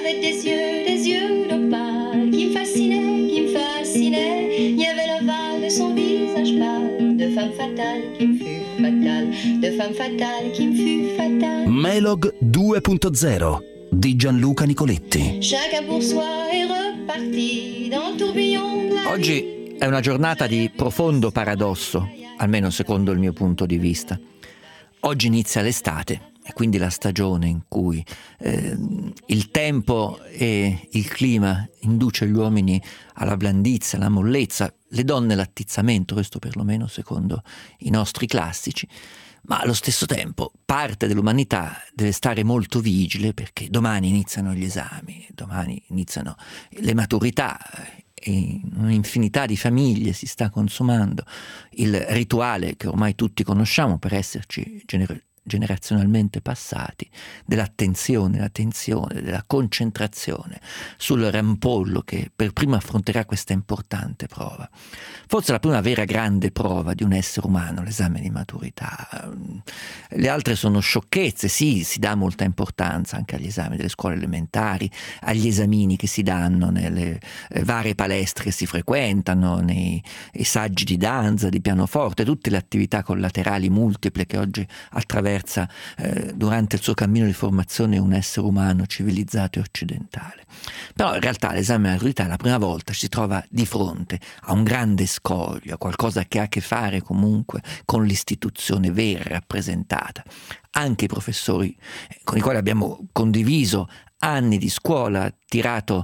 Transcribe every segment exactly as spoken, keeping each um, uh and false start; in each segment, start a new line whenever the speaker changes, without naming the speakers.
avait des yeux, des yeux d'opale qui me fascinaient, qui me fascinaient. Il y avait l'ovale de son visage pâle, de femme fatale qui me fut fatale, de femme fatale qui me fut fatale.
Melog due punto zero di Gianluca Nicoletti.
Chacun pour soi est reparti dans le tourbillon de la
Oggi è una giornata di profondo paradosso, almeno secondo il mio punto di vista. Oggi inizia l'estate e quindi la stagione in cui eh, il tempo e il clima induce gli uomini alla blandizia, alla mollezza, le donne all'attizzamento, questo perlomeno secondo i nostri classici. Ma allo stesso tempo parte dell'umanità deve stare molto vigile perché domani iniziano gli esami, domani iniziano le maturità e in un'infinità di famiglie si sta consumando il rituale che ormai tutti conosciamo per esserci gener- generazionalmente passati, dell'attenzione, l'attenzione, della concentrazione sul rampollo che per primo affronterà questa importante prova. Forse la prima vera grande prova di un essere umano, l'esame di maturità. Le altre sono sciocchezze, sì, si dà molta importanza anche agli esami delle scuole elementari, agli esamini che si danno nelle varie palestre che si frequentano, nei, nei saggi di danza, di pianoforte, tutte le attività collaterali multiple che oggi attraversano Eh, durante il suo cammino di formazione un essere umano civilizzato e occidentale. Però in realtà l'esame di maturità la prima volta ci si trova di fronte a un grande scoglio, a qualcosa che ha a che fare comunque con l'istituzione vera rappresentata. Anche i professori con i quali abbiamo condiviso anni di scuola, tirato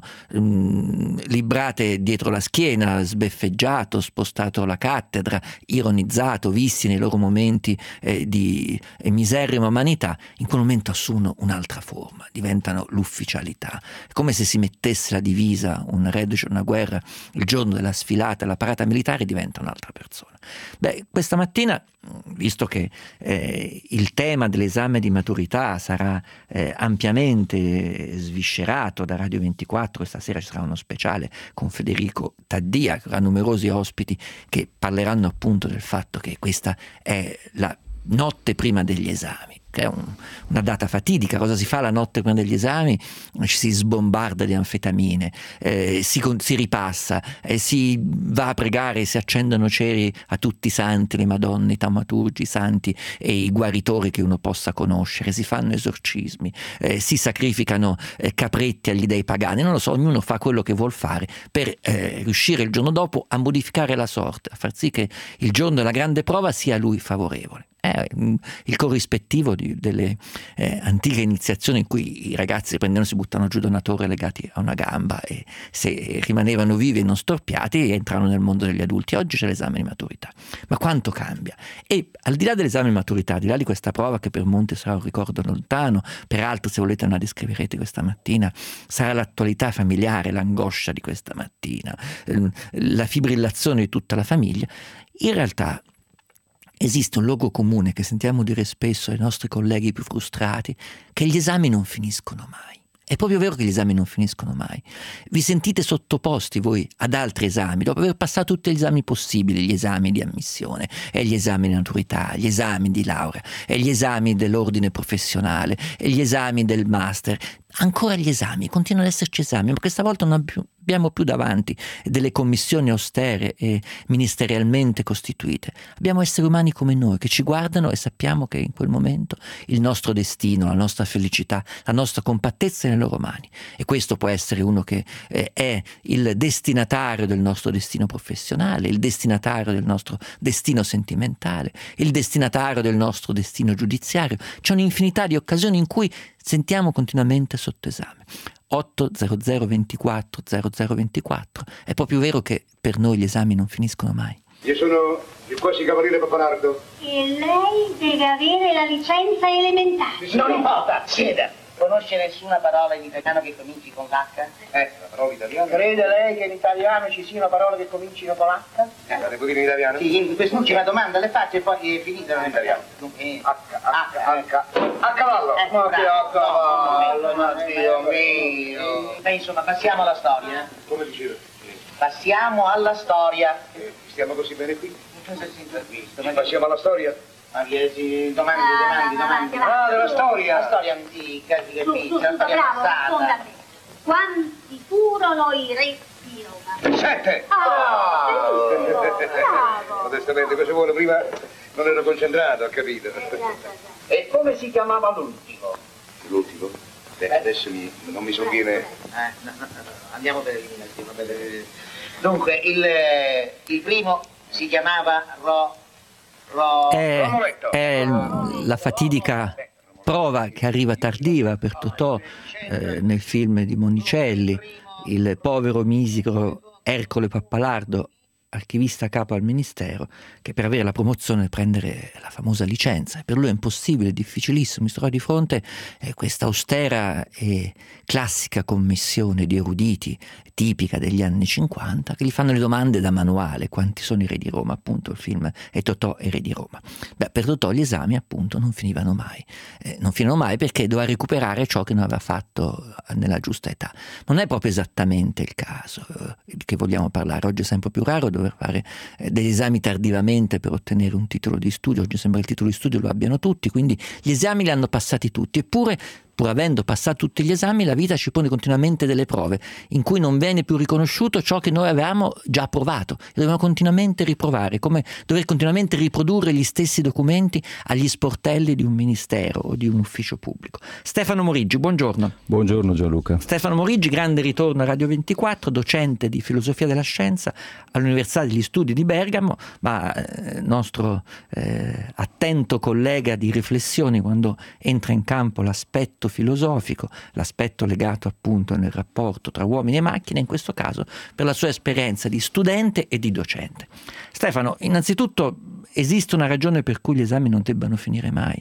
mh, librate dietro la schiena, sbeffeggiato, spostato la cattedra, ironizzato, visti nei loro momenti eh, di eh, miserrima umanità, in quel momento assumono un'altra forma, diventano l'ufficialità. È come se si mettesse la divisa, un re dice una guerra, il giorno della sfilata, la parata militare, diventa un'altra persona. Beh, questa mattina, visto che eh, il tema dell'esame di maturità sarà eh, ampiamente sviscerato da Radio ventiquattro, stasera ci sarà uno speciale con Federico Taddia, che avrà numerosi ospiti che parleranno appunto del fatto che questa è la notte prima degli esami, che è un, una data fatidica. Cosa si fa la notte prima degli esami? Ci si sbombarda di anfetamine, eh, si, si ripassa, eh, si va a pregare, si accendono ceri a tutti i santi, le madonne, i taumaturgi, i santi e i guaritori che uno possa conoscere, si fanno esorcismi, eh, si sacrificano eh, capretti agli dei pagani, non lo so, ognuno fa quello che vuol fare per eh, riuscire il giorno dopo a modificare la sorte, a far sì che il giorno della grande prova sia a lui favorevole. È il corrispettivo di, delle eh, antiche iniziazioni in cui i ragazzi prendevano, si buttano giù da una torre legati a una gamba e se rimanevano vivi e non storpiati entravano nel mondo degli adulti. Oggi c'è l'esame di maturità, ma quanto cambia? E al di là dell'esame di maturità, al di là di questa prova che per molti sarà un ricordo lontano, peraltro se volete la descriverete questa mattina, sarà l'attualità familiare, l'angoscia di questa mattina, la fibrillazione di tutta la famiglia. In realtà esiste un luogo comune che sentiamo dire spesso ai nostri colleghi più frustrati, che gli esami non finiscono mai. È proprio vero che gli esami non finiscono mai. Vi sentite sottoposti voi ad altri esami, dopo aver passato tutti gli esami possibili, gli esami di ammissione, e gli esami di maturità, gli esami di laurea, e gli esami dell'ordine professionale, e gli esami del master. Ancora gli esami, continuano ad esserci esami, ma questa volta non abbiamo più davanti delle commissioni austere e ministerialmente costituite. Abbiamo esseri umani come noi che ci guardano e sappiamo che in quel momento il nostro destino, la nostra felicità, la nostra compattezza è nelle loro mani. E questo può essere uno che eh, è il destinatario del nostro destino professionale, il destinatario del nostro destino sentimentale, il destinatario del nostro destino giudiziario. C'è un'infinità di occasioni in cui sentiamo continuamente sotto esame. otto zero zero ventiquattro zero zero ventiquattro. È proprio vero che per noi gli esami non finiscono mai.
Io sono il quasi cavaliere Papalardo.
E lei deve avere la licenza elementare.
Non importa, sieda. Conosce nessuna parola in italiano che cominci con l'H?
Eh, la parola italiana.
Crede lei che in italiano ci siano parole che comincino con l'H?
Eh, la devo dire in italiano?
Sì, in quest'ultima domanda le faccio e poi è finita.
In italiano.
Eh,
H, H, H, a cavallo.
Eh,
Ma che a cavallo,
no,
ma
no,
Dio
no,
mio.
Beh, insomma, passiamo alla storia. eh.
Come diceva?
Passiamo alla storia.
Eh, stiamo così bene qui?
Cosa si intervista?
Ci passiamo alla storia?
Ma che si domandi, domandi, domandi.
Ah, della storia.
La storia antica, si
Su,
capisce,
su,
la
su,
storia
bravo,
passata.
fonda bene. Quanti furono i re di Roma?
Sette!
Ah, benissimo, bravo.
Modestamente, cosa vuole? Prima non ero concentrato, ho capito.
E come si chiamava l'ultimo?
L'ultimo? Beh, adesso mi, non mi sovviene.
Eh, no, no, no, andiamo per eliminazione. Per... Dunque, il, il primo si chiamava Ro... Ro...
È,
Romoletto.
è la fatidica prova che arriva tardiva per Totò eh, nel film di Monicelli, il povero misero Ercole Pappalardo, archivista capo al ministero, che per avere la promozione deve prendere la famosa licenza. Per lui è impossibile, è difficilissimo, si trova di fronte a questa austera e classica commissione di eruditi tipica degli anni cinquanta che gli fanno le domande da manuale: quanti sono i re di Roma? Appunto il film è Totò e re di Roma. Beh, per Totò gli esami appunto non finivano mai, eh, non finivano mai perché doveva recuperare ciò che non aveva fatto nella giusta età. Non è proprio esattamente il caso eh, che vogliamo parlare. Oggi è sempre più raro dover fare eh, degli esami tardivamente per ottenere un titolo di studio. Oggi sembra che il titolo di studio lo abbiano tutti, quindi gli esami li hanno passati tutti, eppure pur avendo passato tutti gli esami, la vita ci pone continuamente delle prove in cui non viene più riconosciuto ciò che noi avevamo già provato e dobbiamo continuamente riprovare, come dover continuamente riprodurre gli stessi documenti agli sportelli di un ministero o di un ufficio pubblico. Stefano Moriggi, buongiorno.
Buongiorno Gianluca.
Stefano Moriggi, grande ritorno a Radio ventiquattro, docente di filosofia della scienza all'Università degli Studi di Bergamo, ma eh, nostro eh, attento collega di riflessioni quando entra in campo l'aspetto filosofico, l'aspetto legato appunto nel rapporto tra uomini e macchine, in questo caso per la sua esperienza di studente e di docente. Stefano, innanzitutto esiste una ragione per cui gli esami non debbano finire mai?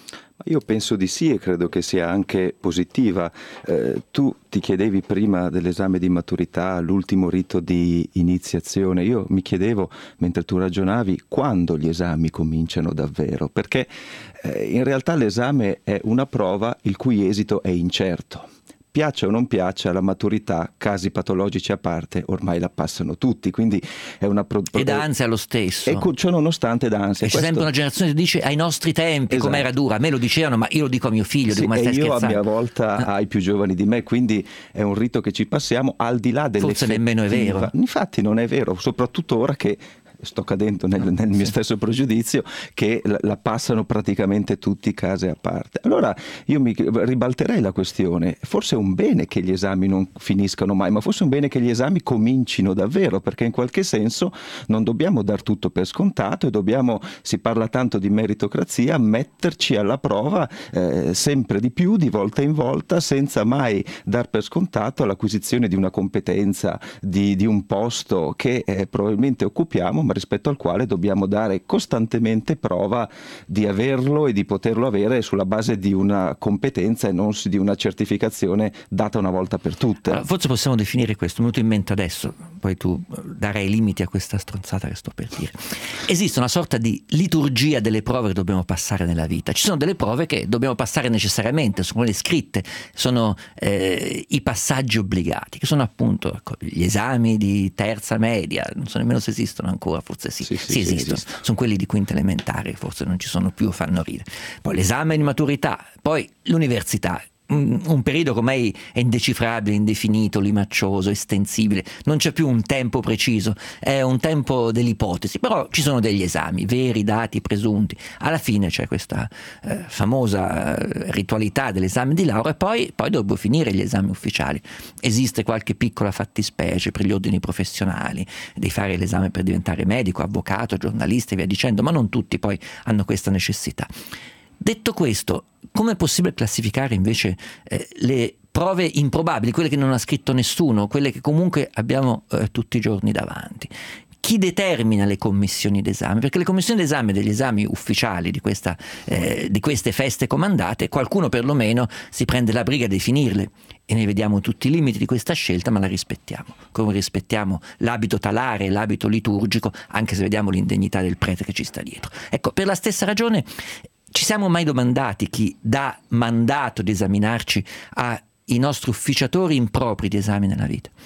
Io penso di sì e credo che sia anche positiva. Eh, tu ti chiedevi prima dell'esame di maturità, l'ultimo rito di iniziazione. Io mi chiedevo, mentre tu ragionavi, quando gli esami cominciano davvero? Perché eh, in realtà l'esame è una prova il cui esito è incerto. Piaccia o non piaccia, la maturità, casi patologici a parte, ormai la passano tutti, quindi è una... Pro-
e da ansia lo stesso.
E ciò nonostante d'ansia.
E c'è questo... sempre una generazione che dice ai nostri tempi, esatto, com'era dura, a me lo dicevano, ma io lo dico a mio figlio,
sì,
dico, ma stai
e io
scherzando?
A mia volta
ah.
ai più giovani di me, quindi è un rito che ci passiamo al di là delle...
Forse nemmeno è vero.
Infatti non è vero, soprattutto ora che... sto cadendo nel, nel mio stesso pregiudizio, che la, la passano praticamente tutti case a parte. Allora io mi ribalterei la questione: forse è un bene che gli esami non finiscano mai, ma forse è un bene che gli esami comincino davvero, perché in qualche senso non dobbiamo dar tutto per scontato e dobbiamo, si parla tanto di meritocrazia, metterci alla prova eh, sempre di più, di volta in volta, senza mai dar per scontato l'acquisizione di una competenza, di, di un posto che eh, probabilmente occupiamo, ma rispetto al quale dobbiamo dare costantemente prova di averlo e di poterlo avere sulla base di una competenza e non di una certificazione data una volta per tutte.
Allora, forse possiamo definire questo, mi è venuto in mente adesso, poi tu darai limiti a questa stronzata che sto per dire. Esiste una sorta di liturgia delle prove che dobbiamo passare nella vita. Ci sono delle prove che dobbiamo passare necessariamente, sono quelle scritte, sono eh, i passaggi obbligati, che sono appunto ecco, gli esami di terza media, non so nemmeno se esistono ancora, forse sì,
sì, sì,
sì,
sì
esistono,
esistono.
Sono quelli di quinta elementare, forse non ci sono più, fanno ridere. Poi l'esame di maturità, poi l'università, un, un periodo che ormai è indecifrabile, indefinito, limaccioso, estensibile, non c'è più un tempo preciso, è un tempo dell'ipotesi, però ci sono degli esami, veri, dati, presunti. Alla fine c'è questa eh, famosa eh, ritualità dell'esame di laurea e poi, poi dovrebbero finire gli esami ufficiali. Esiste qualche piccola fattispecie per gli ordini professionali, di fare l'esame per diventare medico, avvocato, giornalista e via dicendo, ma non tutti poi hanno questa necessità. Detto questo, come è possibile classificare invece eh, le prove improbabili, quelle che non ha scritto nessuno, quelle che comunque abbiamo eh, tutti i giorni davanti? Chi determina le commissioni d'esame? Perché le commissioni d'esame degli esami ufficiali di, questa, eh, di queste feste comandate, qualcuno perlomeno si prende la briga di definirle e ne vediamo tutti i limiti di questa scelta, ma la rispettiamo, come rispettiamo l'abito talare, l'abito liturgico, anche se vediamo l'indegnità del prete che ci sta dietro. Ecco, per la stessa ragione ci siamo mai domandati chi dà mandato di esaminarci ai nostri ufficiatori impropri di esami nella vita?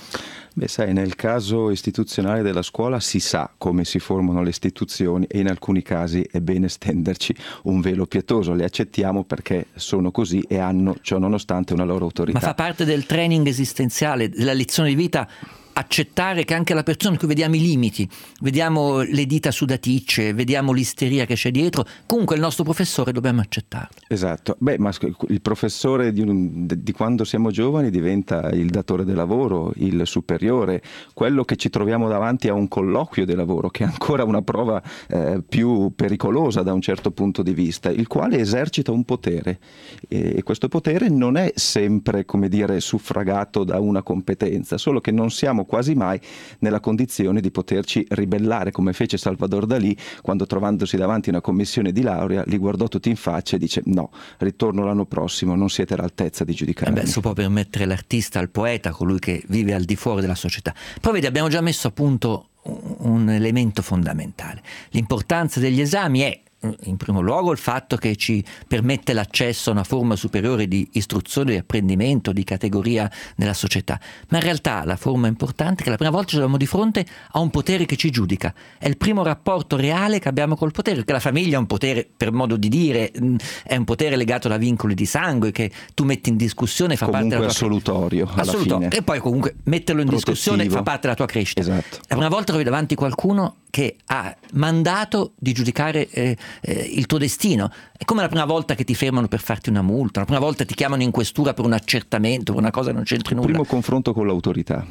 Beh, sai, nel caso istituzionale della scuola si sa come si formano le istituzioni e in alcuni casi è bene stenderci un velo pietoso, le accettiamo perché sono così e hanno, ciò nonostante, una loro autorità.
Ma fa parte del training esistenziale, della lezione di vita, accettare che anche la persona in cui vediamo i limiti, vediamo le dita sudaticce, vediamo l'isteria che c'è dietro, comunque il nostro professore dobbiamo accettarlo.
Esatto. Beh, ma il professore di, un, di quando siamo giovani diventa il datore del lavoro, il superiore, quello che ci troviamo davanti a un colloquio di lavoro, che è ancora una prova eh, più pericolosa da un certo punto di vista, il quale esercita un potere e questo potere non è sempre, come dire, suffragato da una competenza, solo che non siamo quasi mai nella condizione di poterci ribellare, come fece Salvador Dalì quando, trovandosi davanti a una commissione di laurea, li guardò tutti in faccia e dice: no, ritorno l'anno prossimo, non siete all'altezza di giudicare.
Eh beh, si può permettere l'artista, il poeta, colui che vive al di fuori della società. Poi vedi, abbiamo già messo a punto un elemento fondamentale. L'importanza degli esami è, in primo luogo, il fatto che ci permette l'accesso a una forma superiore di istruzione, di apprendimento, di categoria nella società, ma in realtà la forma importante è che la prima volta ci troviamo di fronte a un potere che ci giudica. È il primo rapporto reale che abbiamo col potere, perché la famiglia è un potere, per modo di dire, è un potere legato da vincoli di sangue che tu metti in discussione, fa
comunque
parte della tua
assolutorio, alla
assolutorio.
fine.
E poi comunque metterlo in
Protettivo.
discussione fa parte della tua crescita.
Esatto.
La prima volta trovi davanti qualcuno che ha mandato di giudicare eh, eh, il tuo destino. È come la prima volta che ti fermano per farti una multa, la prima volta ti chiamano in questura per un accertamento, per una cosa che non c'entri nulla.
Primo confronto con l'autorità.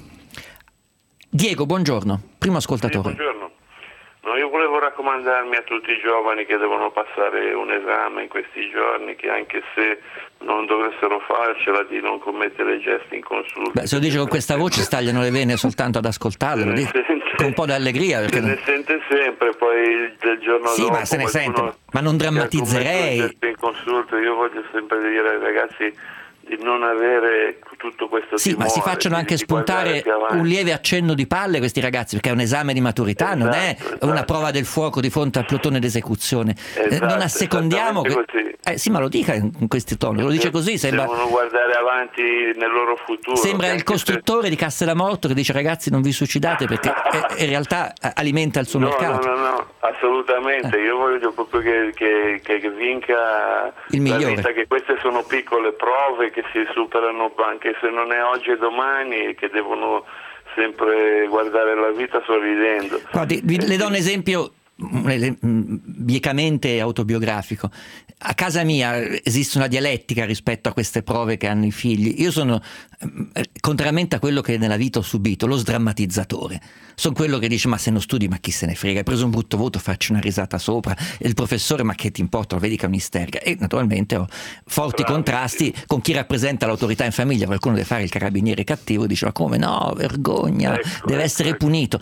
Diego, buongiorno, primo ascoltatore.
Sì, buongiorno. No, io volevo raccomandarmi a tutti i giovani che devono passare un esame in questi giorni, che anche se non dovessero farcela, di non commettere gesti inconsulti.
Beh, se lo dice con questa voce stagliano le vene soltanto ad ascoltarlo, lo dico con un po' di allegria. Perché
se ne
non...
sente sempre, poi del giorno
sì,
dopo...
ma se ne sente, ma non drammatizzerei.
Inconsulto, io voglio sempre dire ai ragazzi di non avere tutto questo
sì,
timore,
ma si facciano anche
di
spuntare un lieve accenno di palle questi ragazzi, perché è un esame di maturità, esatto, non è esatto. una prova del fuoco di fronte al plotone d'esecuzione.
Esatto,
non assecondiamo che... eh, sì, ma lo dica in questi toni, lo dice così, sembra...
devono guardare avanti nel loro futuro.
Sembra il costruttore se... di Castelmorto che dice: ragazzi, non vi suicidate, perché in realtà alimenta il suo
no,
mercato.
No, no, no, assolutamente. Eh. Io voglio proprio che, che, che vinca
il migliore.
La vita, che queste sono piccole prove che si superano anche se non è oggi e domani, e che devono sempre guardare la vita sorridendo.
Guardi, vi, le do un esempio biecamente autobiografico. A casa mia esiste una dialettica rispetto a queste prove che hanno i figli. Io sono, contrariamente a quello che nella vita ho subito, lo sdrammatizzatore. Sono quello che dice: ma se non studi, ma chi se ne frega, hai preso un brutto voto, facci una risata sopra. E il professore: ma che ti importa, lo vedi che è un'isterica. E naturalmente ho forti Bravo. contrasti con chi rappresenta l'autorità in famiglia. Qualcuno deve fare il carabiniere cattivo e dice: ma come no, vergogna,
ecco,
deve
ecco,
essere
ecco.
punito.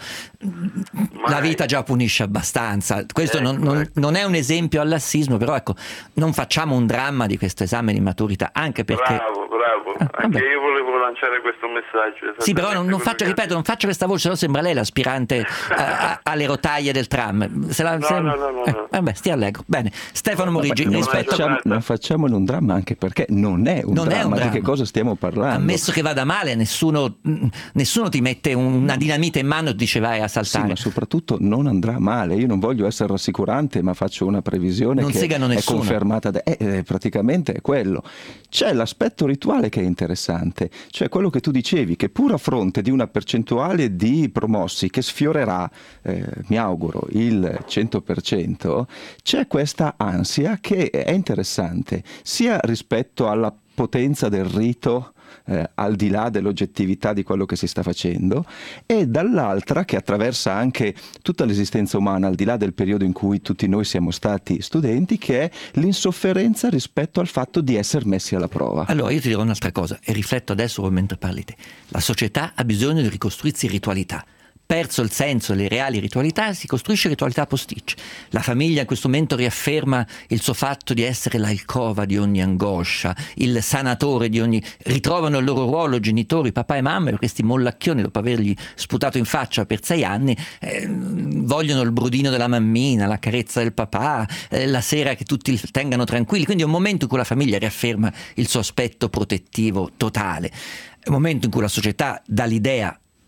Ma
la vita già punisce abbastanza. Questo
ecco,
non, non,
ecco.
non è un esempio al lassismo, però ecco, non facciamo un dramma di questo esame di maturità, anche perché...
Bravo, bravo,
ah,
anche io volevo lanciare questo messaggio.
Sì, però non, non faccio, ripeto, non faccio questa voce, no, sembra lei l'aspirante a, a, alle rotaie del tram. Se la,
no,
se...
no, no, no,
eh,
no.
Vabbè, stia allegro. Bene, Stefano Morigi,
non,
rispetto...
facciamo, non facciamone un dramma, anche perché non è un,
non
dramma,
è un dramma.
Di che cosa stiamo parlando?
Ammesso che vada male, nessuno, nessuno ti mette una dinamite in mano e dice vai a saltare.
Sì, ma soprattutto non andrà male. Io non voglio essere rassicurante, ma faccio una previsione
non
che
segano
è
nessuno.
confermata. Da... Eh, eh, praticamente è quello. C'è l'aspetto rituale che è interessante, cioè quello che tu dicevi, che pur a fronte di una percentuale di promossi che sfiorerà, eh, mi auguro, il cento per cento, c'è questa ansia che è interessante, sia rispetto alla potenza del rito, Eh, al di là dell'oggettività di quello che si sta facendo, e dall'altra che attraversa anche tutta l'esistenza umana, al di là del periodo in cui tutti noi siamo stati studenti, che è l'insofferenza rispetto al fatto di essere messi alla prova.
Allora io ti dirò un'altra cosa e rifletto adesso mentre parli te. La società ha bisogno di ricostruirsi ritualità. Perso il senso delle reali ritualità, si costruisce ritualità posticce. La famiglia in questo momento riafferma il suo fatto di essere l'alcova di ogni angoscia, il sanatore di ogni... ritrovano il loro ruolo genitori, papà e mamma, e questi mollacchioni, dopo avergli sputato in faccia per sei anni, eh, vogliono il brudino della mammina, la carezza del papà, eh, la sera che tutti li tengano tranquilli. Quindi è un momento in cui la famiglia riafferma il suo aspetto protettivo totale. È un momento in cui la società dà l'idea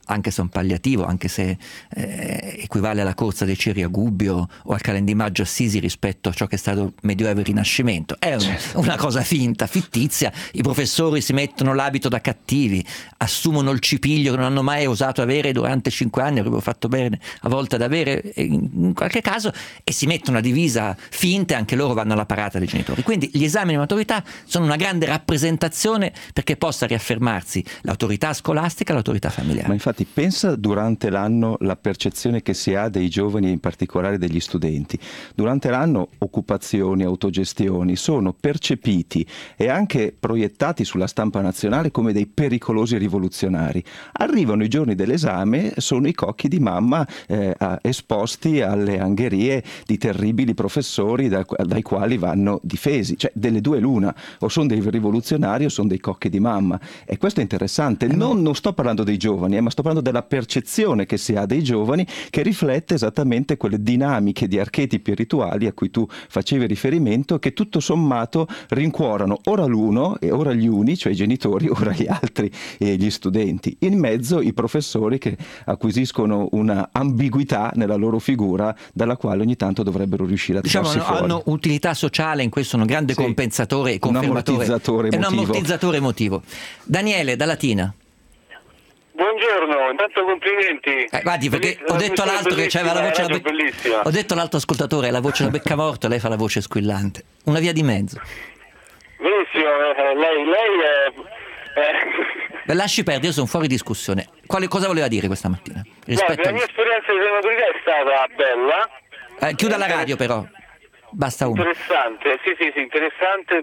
anche se è un palliativo, anche se eh, equivale alla corsa dei ceri a Gubbio o al calendimaggio Assisi rispetto a ciò che è stato Medioevo e Rinascimento. È un, una cosa finta, fittizia. I professori si mettono l'abito da cattivi, assumono il cipiglio che non hanno mai osato avere durante cinque anni, avrebbero fatto bene a volte ad avere in qualche caso, e si mettono a divisa finta, e anche loro vanno alla parata dei genitori. Quindi gli esami di maturità sono una grande rappresentazione perché possa riaffermarsi l'autorità scolastica e l'autorità familiare.
Ma infatti pensa durante l'anno la percezione che si ha dei giovani, in particolare degli studenti. Durante l'anno occupazioni, autogestioni sono percepiti e anche proiettati sulla stampa nazionale come dei pericolosi rivoluzionari. Arrivano i giorni dell'esame, sono i cocchi di mamma eh, esposti alle angherie di terribili professori da, dai quali vanno difesi. Cioè delle due l'una, o sono dei rivoluzionari o sono dei cocchi di mamma. E questo è interessante. Non, non sto parlando dei giovani, eh, ma sto parlando della percezione che si ha dei giovani, che riflette esattamente quelle dinamiche di archetipi rituali a cui tu facevi riferimento, che tutto sommato rincuorano ora l'uno e ora gli uni, cioè i genitori, ora gli altri e gli studenti. In mezzo i professori che acquisiscono una ambiguità nella loro figura dalla quale ogni tanto dovrebbero riuscire a tirarsi
diciamo,
fuori.
Hanno utilità sociale, in questo sono un grande
sì,
compensatore e confermatore.
Un ammortizzatore emotivo.
È un ammortizzatore emotivo. Daniele, da Latina.
Buongiorno, intanto complimenti.
Eh, guardi, perché ho detto all'altro che c'aveva la voce da be-
bellissima.
Ho detto all'altro ascoltatore la voce da beccamorto, lei fa la voce squillante. Una via di mezzo.
Benissimo, eh, lei, lei è... Eh.
Lasci perdere, io sono fuori discussione. Quale, cosa voleva dire questa mattina?
Rispetto Guarda, la mia esperienza di maturità è stata bella.
Eh, chiuda la radio però. Basta uno.
Interessante, sì sì sì, interessante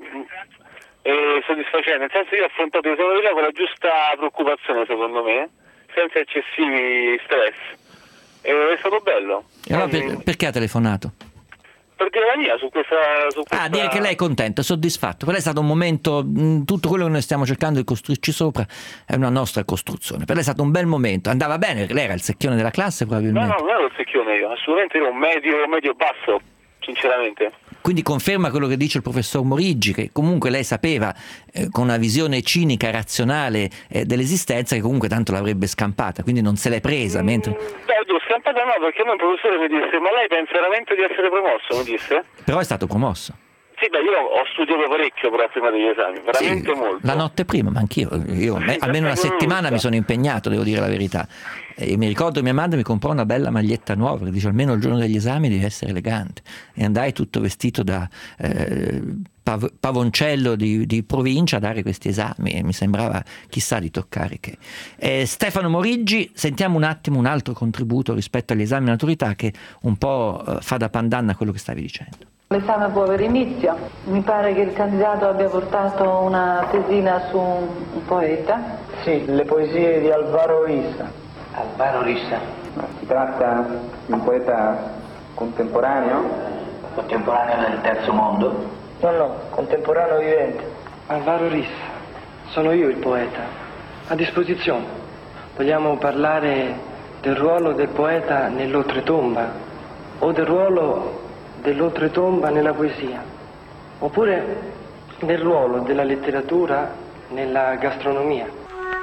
e soddisfacente, nel senso che io ho affrontato le maturità con la giusta preoccupazione, secondo me, senza eccessivi stress, e è stato bello.
E allora per, perché ha telefonato?
Perché la mia su questa, su questa...
Ah, dire che lei è contento, è soddisfatto. Per lei è stato un momento, mh, tutto quello che noi stiamo cercando di costruirci sopra è una nostra costruzione. Per lei è stato un bel momento, andava bene, lei era il secchione della classe probabilmente.
No, no, non ero il secchione io, assolutamente ero un medio, medio basso, sinceramente.
Quindi conferma quello che dice il professor Moriggi, che comunque lei sapeva eh, con una visione cinica, razionale eh, dell'esistenza, che comunque tanto l'avrebbe scampata, quindi non se l'è presa. Mm, mentre...
Beh, l'ho scampata no, perché a me il professore mi disse: ma lei pensa veramente di essere promosso? Mi disse.
Però è stato promosso.
Sì, beh, io ho studiato parecchio però prima degli esami, veramente
sì,
molto.
La notte prima, ma anch'io, io, me, almeno una settimana mi sono impegnato, devo dire la verità. E mi ricordo mia madre mi comprò una bella maglietta nuova, che dice almeno il giorno degli esami devi essere elegante. E andai tutto vestito da eh, pav- pavoncello di, di provincia a dare questi esami e mi sembrava chissà di toccare che. Eh, Stefano Moriggi, sentiamo un attimo un altro contributo rispetto agli esami di maturità che un po' eh, fa da pandanna a quello che stavi dicendo.
L'esame può avere inizio. Mi pare che il candidato abbia portato una tesina su un, un poeta.
Sì, le poesie di Alvaro Rissa.
Alvaro Rissa.
Si tratta di un poeta contemporaneo?
Contemporaneo del terzo mondo?
No, no, contemporaneo vivente. Alvaro Rissa. Sono io il poeta. A disposizione. Vogliamo parlare del ruolo del poeta nell'oltretomba o del ruolo dell'oltretomba nella poesia, oppure nel ruolo della letteratura nella gastronomia.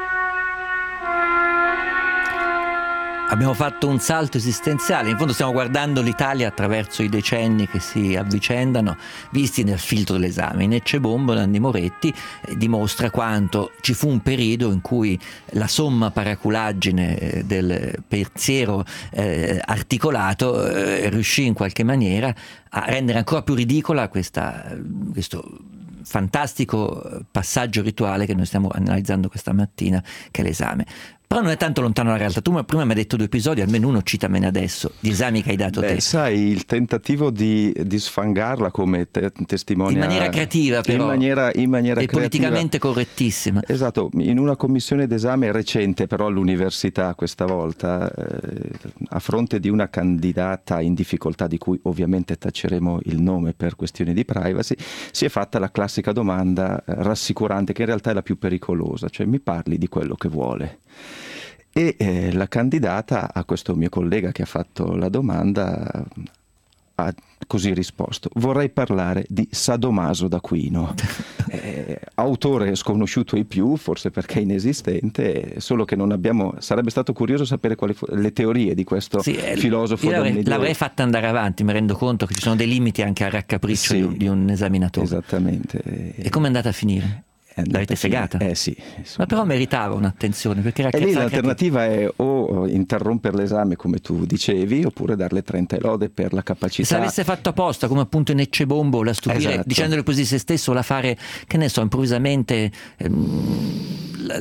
Abbiamo fatto un salto esistenziale, in fondo stiamo guardando l'Italia attraverso i decenni che si avvicendano, visti nel filtro dell'esame. In Ecce Bombo, Nanni Moretti eh, dimostra quanto ci fu un periodo in cui la somma paraculaggine eh, del pensiero eh, articolato eh, riuscì in qualche maniera a rendere ancora più ridicola questa, questo fantastico passaggio rituale che noi stiamo analizzando questa mattina, che è l'esame. Però non è tanto lontano dalla realtà. Tu prima mi hai detto due episodi, almeno uno citamene adesso, di esami che hai dato
Beh,
te.
Sai, il tentativo di, di sfangarla come te, testimonia...
In maniera creativa però.
In maniera, in maniera
e
creativa.
politicamente correttissima.
Esatto, in una commissione d'esame recente però all'università questa volta, eh, a fronte di una candidata in difficoltà di cui ovviamente taceremo il nome per questioni di privacy, si è fatta la classica domanda eh, rassicurante, che in realtà è la più pericolosa, cioè mi parli di quello che vuole. E eh, la candidata, a questo mio collega che ha fatto la domanda, ha ha così risposto: vorrei parlare di Sadomaso d'Aquino, eh, autore sconosciuto ai più, forse perché inesistente, solo che non abbiamo, sarebbe stato curioso sapere quali fu- le teorie di questo
sì,
filosofo.
Io l'avrei, l'avrei fatta andare avanti, mi rendo conto che ci sono dei limiti anche al raccapriccio sì, di, di un esaminatore.
Esattamente.
E come è andata a finire? L'avete fregata?
Eh sì.
Ma però meritava un'attenzione, perché era
e lì l'alternativa è o interrompere l'esame come tu dicevi, oppure darle trenta lode per la capacità.
Se l'avesse fatto apposta, come appunto in Eccebombo, la stupire,
esatto,
dicendole così se stesso, la fare, che ne so, improvvisamente ehm,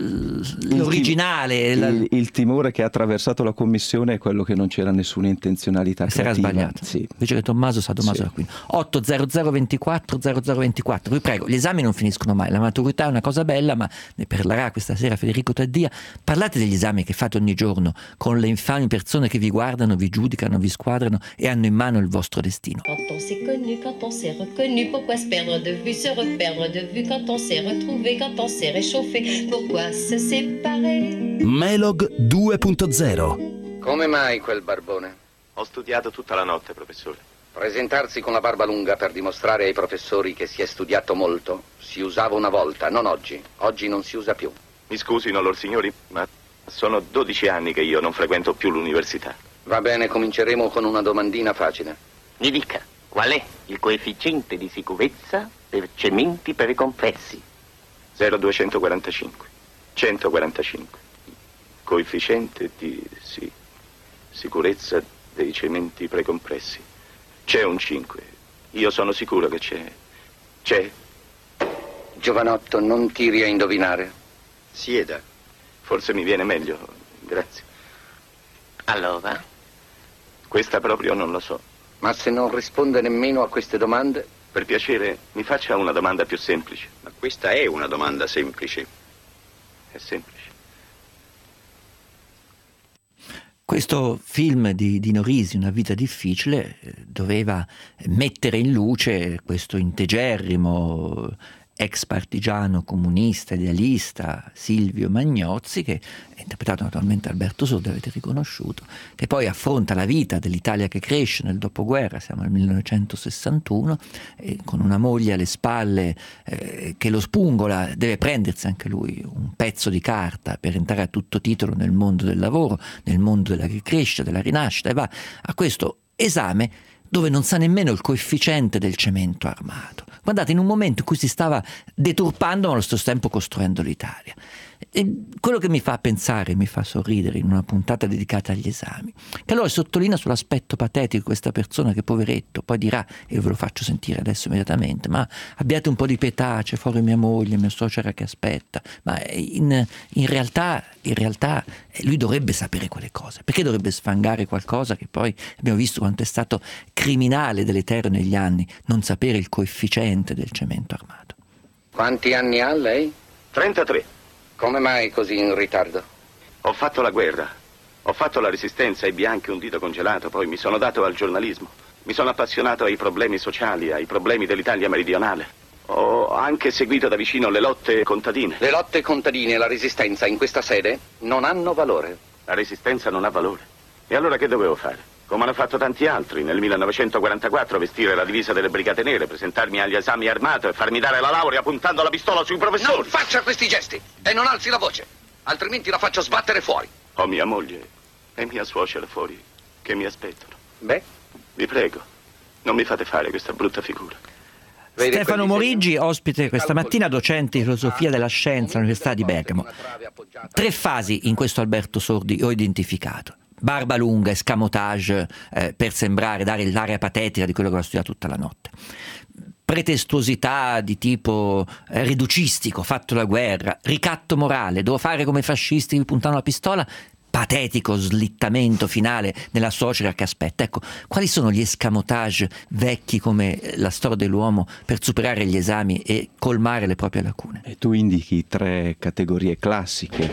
l'originale.
Il,
la...
il, il timore che ha attraversato la commissione è quello che non c'era nessuna intenzionalità
si era sbagliato.
Sì.
Invece che Tommaso Sadomaso d'Aquino. Sì. otto zero zero ventiquattro zero zero ventiquattro. Vi prego, gli esami non finiscono mai, la maturità è una cosa bella, ma ne parlerà questa sera Federico Taddia. Parlate degli esami che fate ogni giorno con le infami persone che vi guardano, vi giudicano, vi squadrano e hanno in mano il vostro destino.
Quand on s'est connu, quand on s'est reconnu, pourquoi se perdre de vue, se reperdre de vue, quand on s'est retrouvé, quand on s'est réchauffé, pourquoi se séparer?
Melog due punto zero.
Come mai quel barbone?
Ho studiato tutta la notte, professore.
Presentarsi con la barba lunga per dimostrare ai professori che si è studiato molto si usava una volta, non oggi. Oggi non si usa più.
Mi scusino, lor signori, ma sono dodici anni che io non frequento più l'università.
Va bene, cominceremo con una domandina facile.
Mi dica, qual è il coefficiente di sicurezza per cementi precompressi?
zero virgola duecentoquarantacinque. centoquarantacinque. Coefficiente di sì, sicurezza dei cementi precompressi. C'è un cinque. Io sono sicuro che c'è. C'è.
Giovanotto, non tiri a indovinare.
Sieda. Forse mi viene meglio. Grazie.
Allora?
Questa proprio non lo so.
Ma se non risponde nemmeno a queste domande?
Per piacere, mi faccia una domanda più semplice.
Ma questa è una domanda semplice.
È semplice.
Questo film di Dino Risi, Una vita difficile, doveva mettere in luce questo integerrimo ex partigiano comunista, idealista, Silvio Magnozzi, che è interpretato naturalmente da Alberto Sordi, avete riconosciuto, che poi affronta la vita dell'Italia che cresce nel dopoguerra, siamo nel millenovecentosessantuno, e con una moglie alle spalle eh, che lo spungola, deve prendersi anche lui un pezzo di carta per entrare a tutto titolo nel mondo del lavoro, nel mondo della ricrescita, della rinascita, e va a questo esame dove non sa nemmeno il coefficiente del cemento armato. Guardate, in un momento in cui si stava deturpando ma allo stesso tempo costruendo l'Italia. E quello che mi fa pensare, mi fa sorridere in una puntata dedicata agli esami, che allora sottolinea sull'aspetto patetico di questa persona che, poveretto, poi dirà, e ve lo faccio sentire adesso immediatamente, ma abbiate un po' di pietà, c'è fuori mia moglie, mia suocera che aspetta. Ma in, in realtà, in realtà lui dovrebbe sapere quelle cose. Perché dovrebbe sfangare qualcosa che poi abbiamo visto quanto è stato criminale, deleterio negli anni, non sapere il coefficiente del cemento armato?
Quanti anni ha lei?
trentatré.
Come mai così in ritardo?
Ho fatto la guerra, ho fatto la resistenza ai bianchi, un dito congelato, poi mi sono dato al giornalismo. Mi sono appassionato ai problemi sociali, ai problemi dell'Italia meridionale. Ho anche seguito da vicino le lotte contadine.
Le lotte contadine e la resistenza in questa sede non hanno valore.
La resistenza non ha valore. E allora che dovevo fare? Come hanno fatto tanti altri, nel millenovecentoquarantaquattro vestire la divisa delle Brigate Nere, presentarmi agli esami armato e farmi dare la laurea puntando la pistola sui professori.
Non faccia questi gesti e non alzi la voce, altrimenti la faccio sbattere fuori.
Ho mia moglie e mia suocera fuori che mi aspettano.
Beh?
Vi prego, non mi fate fare questa brutta figura.
Stefano Moriggi, ospite questa mattina, docente di filosofia della scienza all'Università di Bergamo. Tre fasi in questo Alberto Sordi ho identificato. Barba lunga, escamotage eh, per sembrare, dare l'area patetica di quello che aveva studiato tutta la notte. Pretestuosità di tipo eh, riducistico, fatto la guerra. Ricatto morale, devo fare come i fascisti che puntano la pistola. Patetico slittamento finale nella suocera che aspetta. Ecco, quali sono gli escamotage vecchi come la storia dell'uomo per superare gli esami e colmare le proprie lacune?
E tu indichi tre categorie classiche.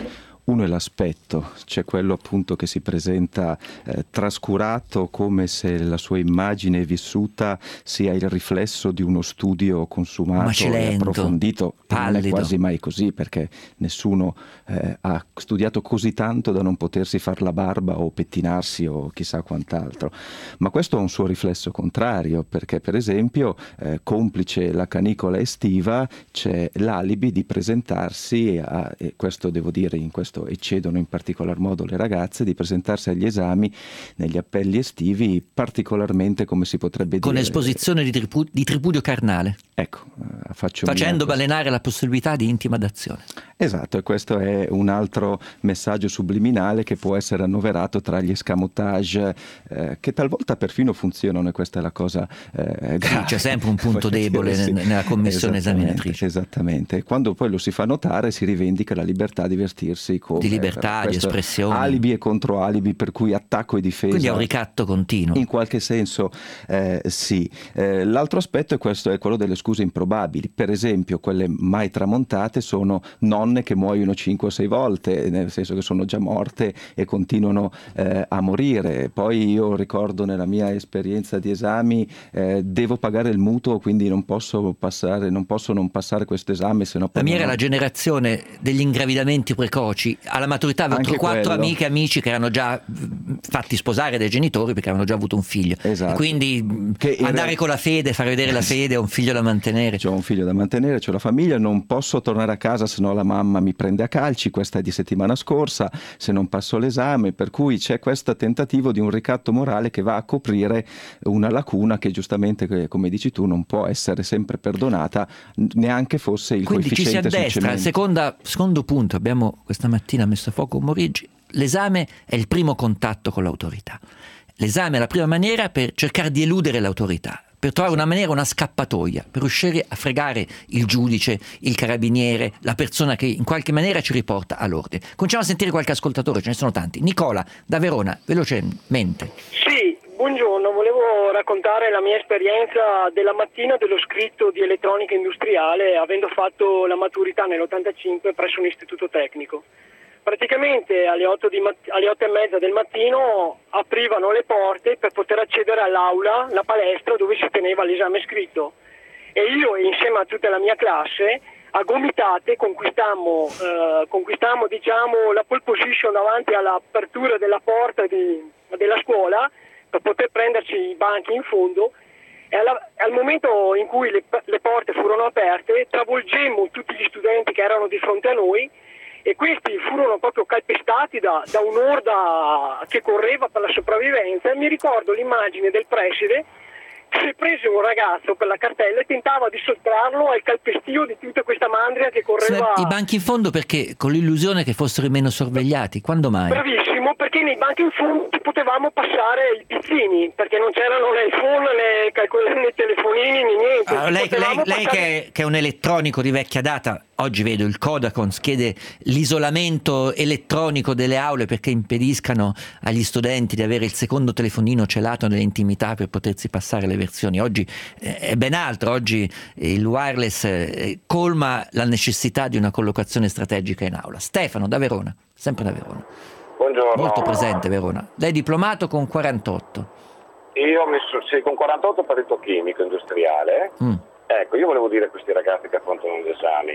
Uno è l'aspetto, c'è quello appunto che si presenta eh, trascurato, come se la sua immagine vissuta sia il riflesso di uno studio consumato
macilento,
e approfondito.
pallido.
Non è quasi mai così, perché nessuno eh, ha studiato così tanto da non potersi far la barba o pettinarsi o chissà quant'altro. Ma questo ha un suo riflesso contrario, perché per esempio eh, complice la canicola estiva c'è l'alibi di presentarsi a, e questo devo dire, in questo eccedono in particolar modo le ragazze, di presentarsi agli esami negli appelli estivi particolarmente, come si potrebbe
con
dire,
esposizione di, tripu- di tripudio carnale,
ecco, eh, faccio
facendo balenare la possibilità di intimidazione.
Esatto, e questo è un altro messaggio subliminale che può essere annoverato tra gli escamotage eh, che talvolta perfino funzionano, e questa è la cosa eh, grave.
Sì, c'è sempre un punto debole
sì.
nella commissione
esattamente,
esaminatrice.
Esattamente, quando poi lo si fa notare si rivendica la libertà di vestirsi come,
di libertà, di espressione,
alibi e controalibi, per cui attacco e difesa.
Quindi è un ricatto continuo.
In qualche senso eh, sì. Eh, l'altro aspetto è questo, è quello delle scuse improbabili. Per esempio, quelle mai tramontate sono nonne che muoiono cinque o sei volte, nel senso che sono già morte e continuano eh, a morire. Poi io ricordo nella mia esperienza di esami eh, devo pagare il mutuo, quindi non posso passare, non posso non passare questo esame, se no
la mia
non...
era la generazione degli ingravidamenti precoci. Alla maturità avevo
Anche
quattro
quello.
amiche e amici che erano già fatti sposare dai genitori perché avevano già avuto un figlio.
Esatto.
E quindi
che
andare
era...
con la fede, far vedere la fede, ho un figlio da mantenere.
C'ho un figlio da mantenere, c'ho la famiglia, non posso tornare a casa se no la mamma mi prende a calci. Questa è di settimana scorsa, se non passo l'esame, per cui c'è questo tentativo di un ricatto morale che va a coprire una lacuna che giustamente, come dici tu, non può essere sempre perdonata, neanche fosse il
Quindi ci si
coefficiente sul
addestra.
cemento.
Seconda, secondo punto, abbiamo questa mattina messo a fuoco un Morigi: l'esame è il primo contatto con l'autorità. L'esame è la prima maniera per cercare di eludere l'autorità, per trovare una maniera, una scappatoia, per riuscire a fregare il giudice, il carabiniere, la persona che in qualche maniera ci riporta all'ordine. Cominciamo a sentire qualche ascoltatore, ce ne sono tanti. Nicola, da Verona, velocemente.
Sì, buongiorno, volevo raccontare la mia esperienza della mattina dello scritto di elettronica industriale, avendo fatto la maturità nell'ottantacinque presso un istituto tecnico. Praticamente alle otto, di mat- alle otto e mezza del mattino aprivano le porte per poter accedere all'aula, la palestra dove si teneva l'esame scritto, e io insieme a tutta la mia classe a gomitate conquistammo, eh, conquistammo diciamo, la pole position davanti all'apertura della porta di, della scuola per poter prenderci i banchi in fondo. E alla, al momento in cui le, le porte furono aperte travolgemmo tutti gli studenti che erano di fronte a noi, e questi furono proprio calpestati da, da un'orda che correva per la sopravvivenza. E mi ricordo l'immagine del preside che prese un ragazzo per la cartella e tentava di sottrarlo al calpestio di tutta questa mandria che correva.
I banchi in fondo perché? Con l'illusione che fossero meno sorvegliati. Quando mai?
Bravissimo, perché nei banchi in fondo potevamo passare i pizzini, perché non c'erano né iPhone né, calcol- né telefonini né niente.
Allora, lei, lei, lei
passare...
che, è, che è un elettronico di vecchia data, oggi vedo il Codacons chiede l'isolamento elettronico delle aule perché impediscano agli studenti di avere il secondo telefonino celato nelle intimità per potersi passare le versioni. Oggi eh, è ben altro, oggi il wireless eh, colma la necessità di una collocazione strategica in aula. Stefano da Verona, sempre da Verona.
Buongiorno.
Molto presente Verona. Lei è diplomato con quarantotto.
Io ho messo sì, con quarantotto perito chimico industriale.
Mm.
Ecco, io volevo dire a questi ragazzi che affrontano gli esami,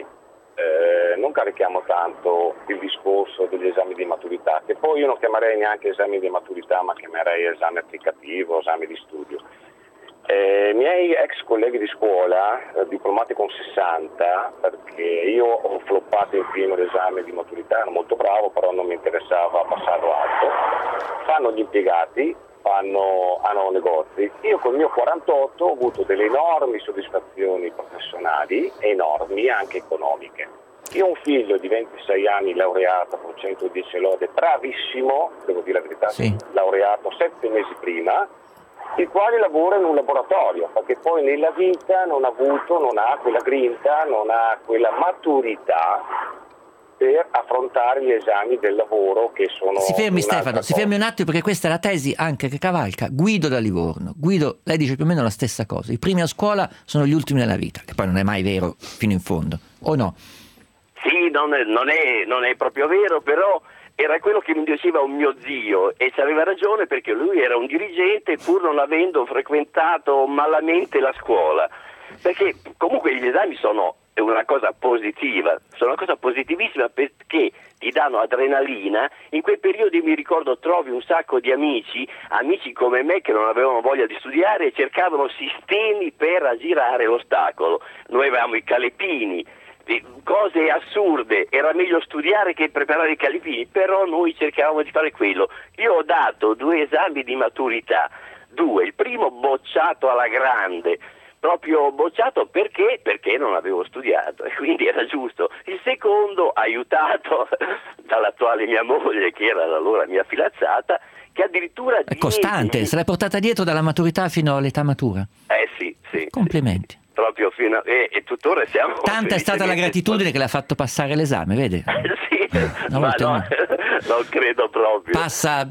eh, non carichiamo tanto il discorso degli esami di maturità, che poi io non chiamerei neanche esami di maturità, ma chiamerei esame applicativo, esame di studio. Eh, I miei ex colleghi di scuola, eh, diplomati con sessanta, perché io ho floppato in primo l'esame di maturità, ero molto bravo, però non mi interessava passarlo alto, fanno gli impiegati, fanno, hanno negozi. Io col mio quarantotto ho avuto delle enormi soddisfazioni professionali e enormi anche economiche. Io ho un figlio di ventisei anni, laureato con centodieci lode, bravissimo, devo dire la verità,
sì.
Laureato sette mesi prima, il quale lavora in un laboratorio, perché poi nella vita non ha avuto, non ha quella grinta, non ha quella maturità per affrontare gli esami del lavoro che sono.
Si fermi Stefano,
cosa.
si fermi un attimo perché questa è la tesi anche che cavalca Guido da Livorno. Guido, lei dice più o meno la stessa cosa, i primi a scuola sono gli ultimi nella vita, che poi non è mai vero fino in fondo, o no?
Sì, non è, non è, non è proprio vero, però era quello che mi diceva un mio zio e aveva ragione, perché lui era un dirigente pur non avendo frequentato malamente la scuola, perché comunque gli esami sono una cosa positiva, sono una cosa positivissima perché ti danno adrenalina. In quei periodi mi ricordo trovi un sacco di amici, amici come me che non avevano voglia di studiare e cercavano sistemi per aggirare l'ostacolo. Noi avevamo i calepini, cose assurde, era meglio studiare che preparare i calepini, però noi cercavamo di fare quello. Io ho dato due esami di maturità, due, il primo bocciato alla grande, proprio bocciato perché? Perché non avevo studiato e quindi era giusto. Il secondo, aiutato dall'attuale mia moglie, che era allora mia fidanzata, che addirittura
è costante, dieci... se l'è portata dietro dalla maturità fino all'età matura.
Eh sì, sì.
Complimenti.
Sì. Proprio fino a... e, e tuttora siamo...
Tanta è stata la gratitudine che l'ha fatto passare l'esame, vede?
Sì,
una
ma no,
una.
non credo proprio.
Passa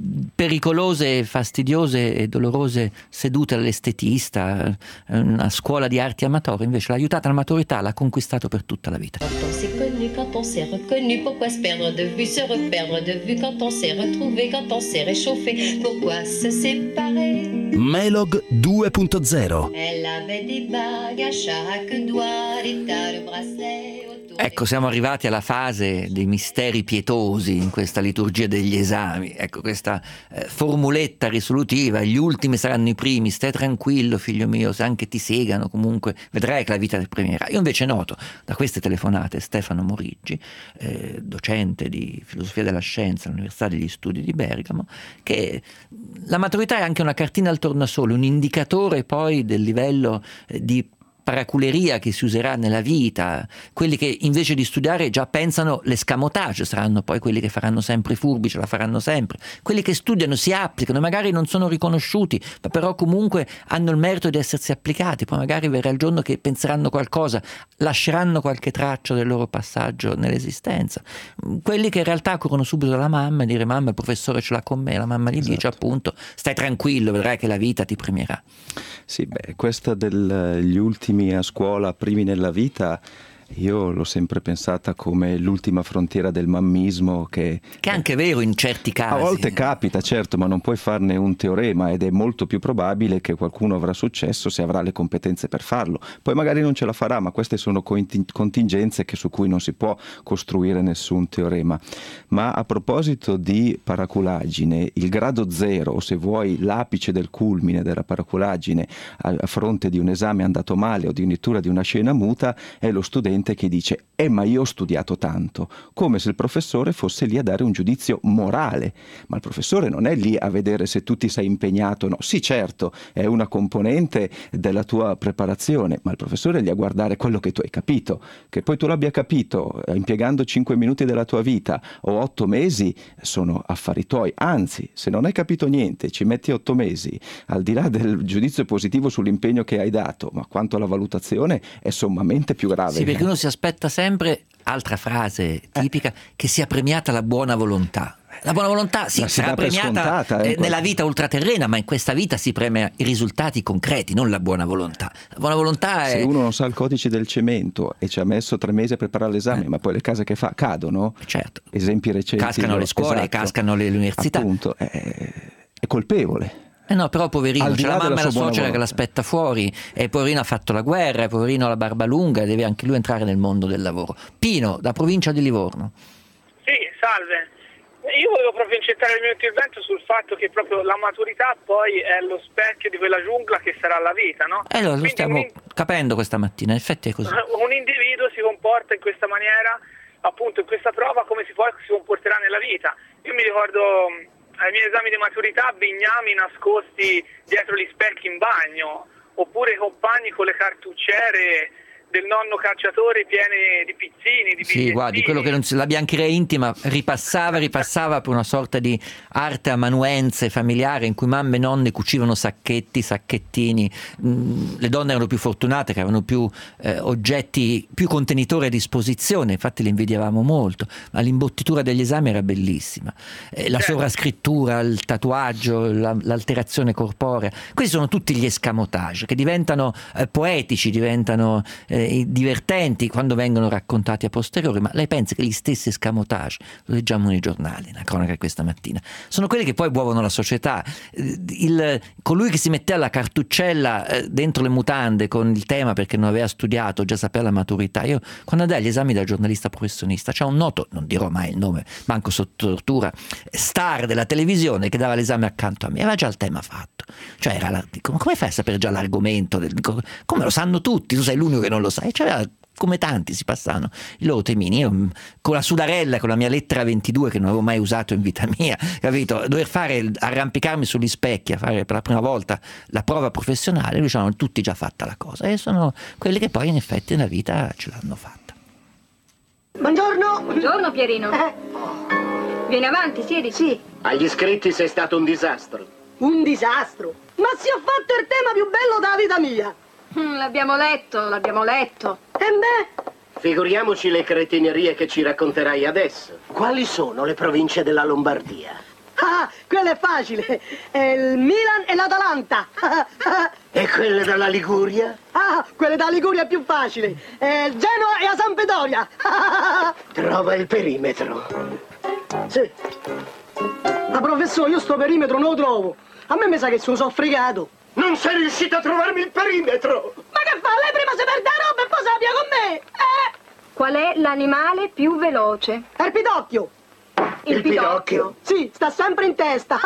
pericolose, fastidiose e dolorose sedute all'estetista, una scuola di arti amatori, invece l'ha aiutata alla maturità, l'ha conquistato per tutta la vita.
Quand on s'est connu, quand on s'est reconnu, pourquoi se perdre de vue, se reperdre de vue, quand on s'est retrouvé, quand on s'est réchauffé, pourquoi se séparer?
Melog due punto zero.
Elle avait des bagues à chaque doigt, des tas de bracelets.
Ecco, siamo arrivati alla fase dei misteri pietosi in questa liturgia degli esami. Ecco, questa eh, formuletta risolutiva: gli ultimi saranno i primi, stai tranquillo figlio mio, se anche ti segano comunque vedrai che la vita ti premierà. Io invece noto da queste telefonate Stefano Moriggi, eh, docente di filosofia della scienza all'Università degli Studi di Bergamo, che la maturità è anche una cartina al tornasole, un indicatore poi del livello eh, di paraculeria che si userà nella vita. Quelli che invece di studiare già pensano l'escamotage saranno poi quelli che faranno sempre i furbi, ce la faranno sempre. Quelli che studiano si applicano, magari non sono riconosciuti, ma però comunque hanno il merito di essersi applicati. Poi magari verrà il giorno che penseranno qualcosa, lasceranno qualche traccia del loro passaggio nell'esistenza. Quelli che in realtà corrono subito dalla mamma e dire: mamma, il professore ce l'ha con me, la mamma gli esatto. dice appunto: stai tranquillo, vedrai che la vita ti premierà.
Sì, beh, questa degli ultimi a scuola, primi nella vita, io l'ho sempre pensata come l'ultima frontiera del mammismo, che,
che è anche vero in certi casi.
A volte capita, certo, ma non puoi farne un teorema, ed è molto più probabile che qualcuno avrà successo se avrà le competenze per farlo. Poi magari non ce la farà, ma queste sono contingenze che su cui non si può costruire nessun teorema. Ma a proposito di paraculaggine, il grado zero, o se vuoi l'apice del culmine della paraculaggine a fronte di un esame andato male o addirittura di una scena muta, è lo studente che dice: eh ma io ho studiato tanto, come se il professore fosse lì a dare un giudizio morale. Ma il professore non è lì a vedere se tu ti sei impegnato o no. Sì, certo, è una componente della tua preparazione, ma il professore è lì a guardare quello che tu hai capito. Che poi tu l'abbia capito impiegando cinque minuti della tua vita o otto mesi sono affari tuoi. Anzi, se non hai capito niente, ci metti otto mesi, al di là del giudizio positivo sull'impegno che hai dato, ma quanto alla valutazione è sommamente più grave.
Sì, perché uno si aspetta sempre, altra frase tipica, eh. che sia premiata la buona volontà. La buona volontà sì, sarà premiata scontata, eh, nella vita ultraterrena, ma in questa vita si premia i risultati concreti, non la buona volontà. La buona volontà è...
Se uno non sa il codice del cemento e ci ha messo tre mesi a preparare l'esame, eh. ma poi le case che fa cadono,
certo.
Esempi recenti.
Cascano le scuole, esatto. cascano le università.
Appunto, è, è colpevole.
Eh no, però poverino, c'è la mamma e la suocera che l'aspetta fuori, e poverino ha fatto la guerra, e poverino ha la barba lunga e deve anche lui entrare nel mondo del lavoro. Pino, da provincia di Livorno.
Sì, salve. Io volevo proprio incentrare il mio intervento sul fatto che proprio la maturità poi è lo specchio di quella giungla che sarà la vita, no?
Eh, lo, lo stiamo in... capendo questa mattina, in effetti è così.
Un individuo si comporta in questa maniera, appunto in questa prova, come si poi si comporterà nella vita. Io mi ricordo ai miei esami di maturità bignami nascosti dietro gli specchi in bagno, oppure compagni con le cartucciere del nonno calciatore piene di pizzini, di
sì, guardi, quello che non si, la biancheria intima ripassava, ripassava per una sorta di arte amanuense familiare in cui mamme e nonne cucivano sacchetti, sacchettini. Mm, le donne erano più fortunate, che avevano più eh, oggetti, più contenitori a disposizione, infatti le invidiavamo molto, ma l'imbottitura degli esami era bellissima. Eh, la sovrascrittura, il tatuaggio, la, l'alterazione corporea, questi sono tutti gli escamotage che diventano eh, poetici, diventano eh, eh, divertenti quando vengono raccontati a posteriori, ma lei pensa che gli stessi escamotage, lo leggiamo nei giornali, la cronaca di questa mattina, sono quelli che poi muovono la società. Il, colui che si metteva la cartuccella eh, dentro le mutande con il tema perché non aveva studiato, già sapeva la maturità. Io quando andai agli esami da giornalista professionista, c'è un noto, non dirò mai il nome, manco sotto tortura, star della televisione che dava l'esame accanto a me, aveva già il tema fatto, cioè era la, dico, ma come fai a sapere già l'argomento? Dico, come lo sanno tutti, tu sei l'unico che non lo sai, cioè, come tanti si passavano i loro temini. Io con la sudarella, con la mia lettera ventidue che non avevo mai usato in vita mia, capito, dover fare, arrampicarmi sugli specchi a fare per la prima volta la prova professionale, diciamo tutti già fatta la cosa, e sono quelli che poi in effetti nella vita ce l'hanno fatta.
Buongiorno. Buongiorno Pierino. Eh. Vieni avanti, siediti. Sì.
Agli iscritti sei stato un disastro.
Un disastro? Ma si ho fatto il tema più bello della vita mia. Mm, l'abbiamo letto, l'abbiamo letto. E beh?
Figuriamoci le cretinerie che ci racconterai adesso. Quali sono le province della Lombardia?
Ah, quello è facile. È il Milan e l'Atalanta.
E quelle della Liguria?
Ah, quelle della Liguria è più facile. È il Genoa e la Sampdoria.
Trova il perimetro.
Sì. Ma professore, io sto perimetro non lo trovo. A me mi sa che sono soffricato.
Non sei riuscito a trovarmi il perimetro!
Ma che fa? Lei prima si perde la roba e poi se la via con me! Eh!
Qual è l'animale più veloce?
È il pidocchio!
Il, il pidocchio?
pidocchio? Sì, sta sempre in testa!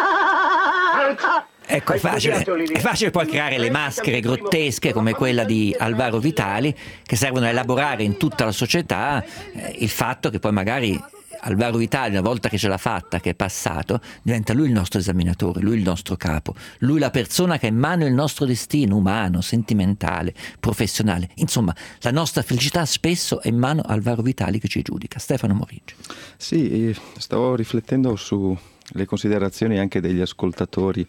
Ecco, è facile, è facile poi creare le maschere grottesche come quella di Alvaro Vitali, che servono a elaborare in tutta la società eh, il fatto che poi magari Alvaro Vitali, una volta che ce l'ha fatta, che è passato, diventa lui il nostro esaminatore, lui il nostro capo, lui la persona che ha in mano il nostro destino umano, sentimentale, professionale. Insomma, la nostra felicità spesso è in mano a Alvaro Vitali che ci giudica. Stefano Morigi.
Sì, stavo riflettendo sulle considerazioni anche degli ascoltatori.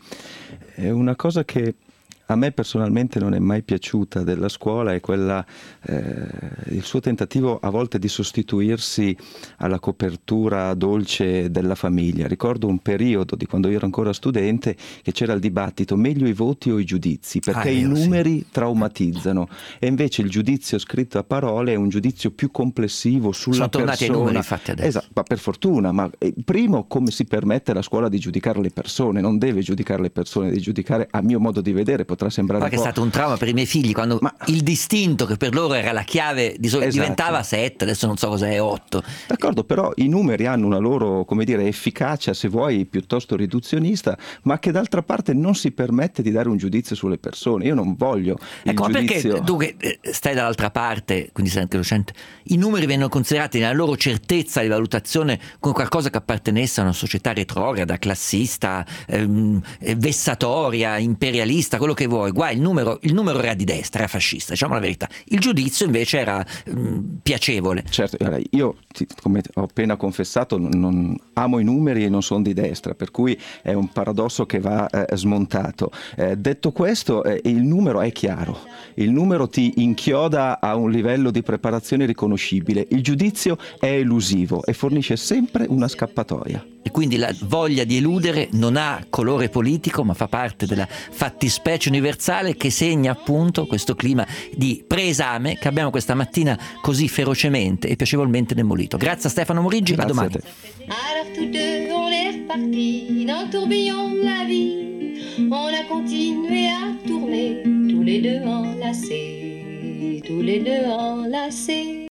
È una cosa che a me personalmente non è mai piaciuta della scuola, è quella, eh, il suo tentativo a volte di sostituirsi alla copertura dolce della famiglia. Ricordo un periodo di quando io ero ancora studente che c'era il dibattito meglio i voti o i giudizi, perché ah, i numeri sì. traumatizzano, e invece il giudizio scritto a parole è un giudizio più complessivo sulla
Sono tornati
persona.
Ai numeri fatti adesso.
Esatto, ma per fortuna, ma primo come si permette alla scuola di giudicare le persone? Non deve giudicare le persone, deve giudicare, a mio modo di vedere, potrà sembrare
ma che è stato un trauma per i miei figli quando ma... il distinto che per loro era la chiave di so- esatto. diventava sette, adesso non so cos'è otto.
D'accordo, però i numeri hanno una loro, come dire, efficacia, se vuoi, piuttosto riduzionista, ma che d'altra parte non si permette di dare un giudizio sulle persone. Io non voglio il
ecco,
giudizio.
Perché tu che stai dall'altra parte, quindi sei anche docente, i numeri vengono considerati nella loro certezza di valutazione come qualcosa che appartenesse a una società retrograda, classista, ehm, vessatoria, imperialista, quello che vuoi. Il numero, il numero era di destra, era fascista, diciamo la verità. Il giudizio invece era mh, piacevole.
Certo, io come ho appena confessato non, non amo i numeri e non sono di destra, per cui è un paradosso che va eh, smontato. Eh, detto questo, eh, il numero è chiaro, il numero ti inchioda a un livello di preparazione riconoscibile, il giudizio è elusivo e fornisce sempre una scappatoia.
E quindi la voglia di eludere non ha colore politico, ma fa parte della fattispecie universale che segna appunto questo clima di preesame che abbiamo questa mattina così ferocemente e piacevolmente demolito. Grazie a Stefano Morigi,
Grazie
a domani.
A
Alors tous deux on est repartis dans le tourbillon de la vie. On a continué à tourner tous les deux enlacés, tous les deux enlacés.